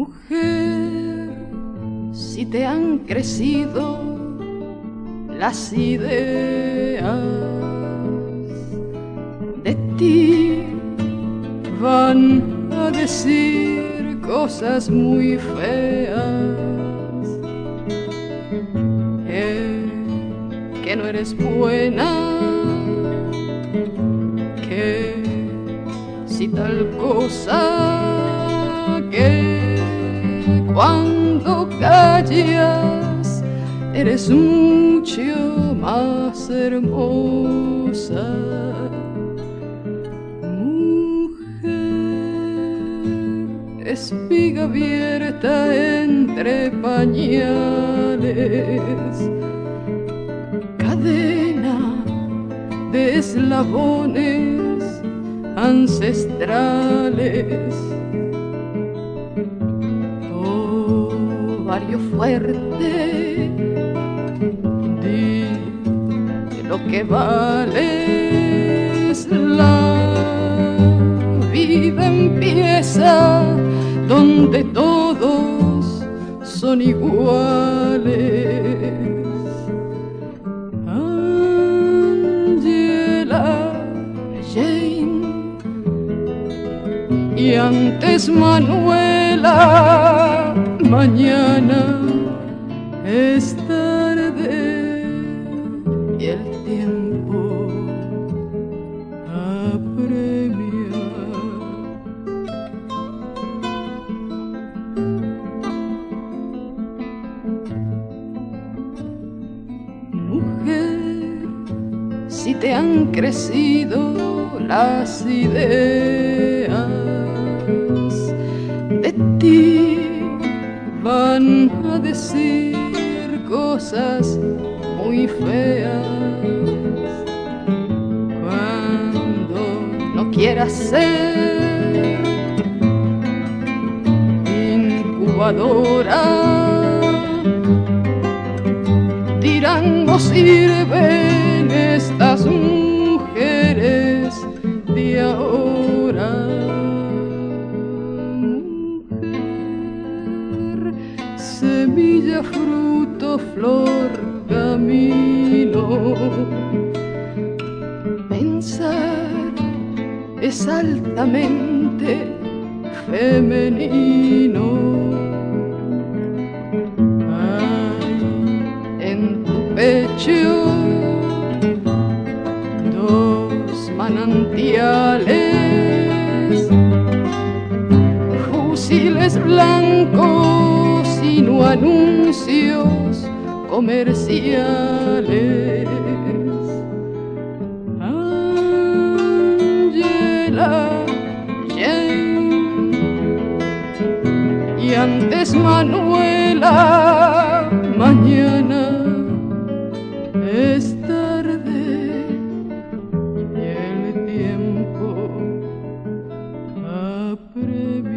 Mujer, si te han crecido las ideas, de ti van a decir cosas muy feas, que no eres buena, que si tal cosa, que cuando callas eres mucho más hermosa. Mujer, espiga abierta entre pañales, cadena de eslabones ancestrales, ovario fuerte, di lo que vales. La vida empieza donde todos son iguales. Y antes Manuela, mañana es tarde y el tiempo apremia. Mujer, si te han crecido las ideas, de ti van a decir cosas muy feas. Cuando no quieras ser incubadora, dirán no sirven estas mujeres de ahora. Semilla, fruto, flor, camino. Pensar es altamente femenino. Hay en tu pecho dos manantiales, fusiles blancos y no anuncios comerciales. Angela, Jane y antes Manuela, mañana es tarde y el tiempo apremia.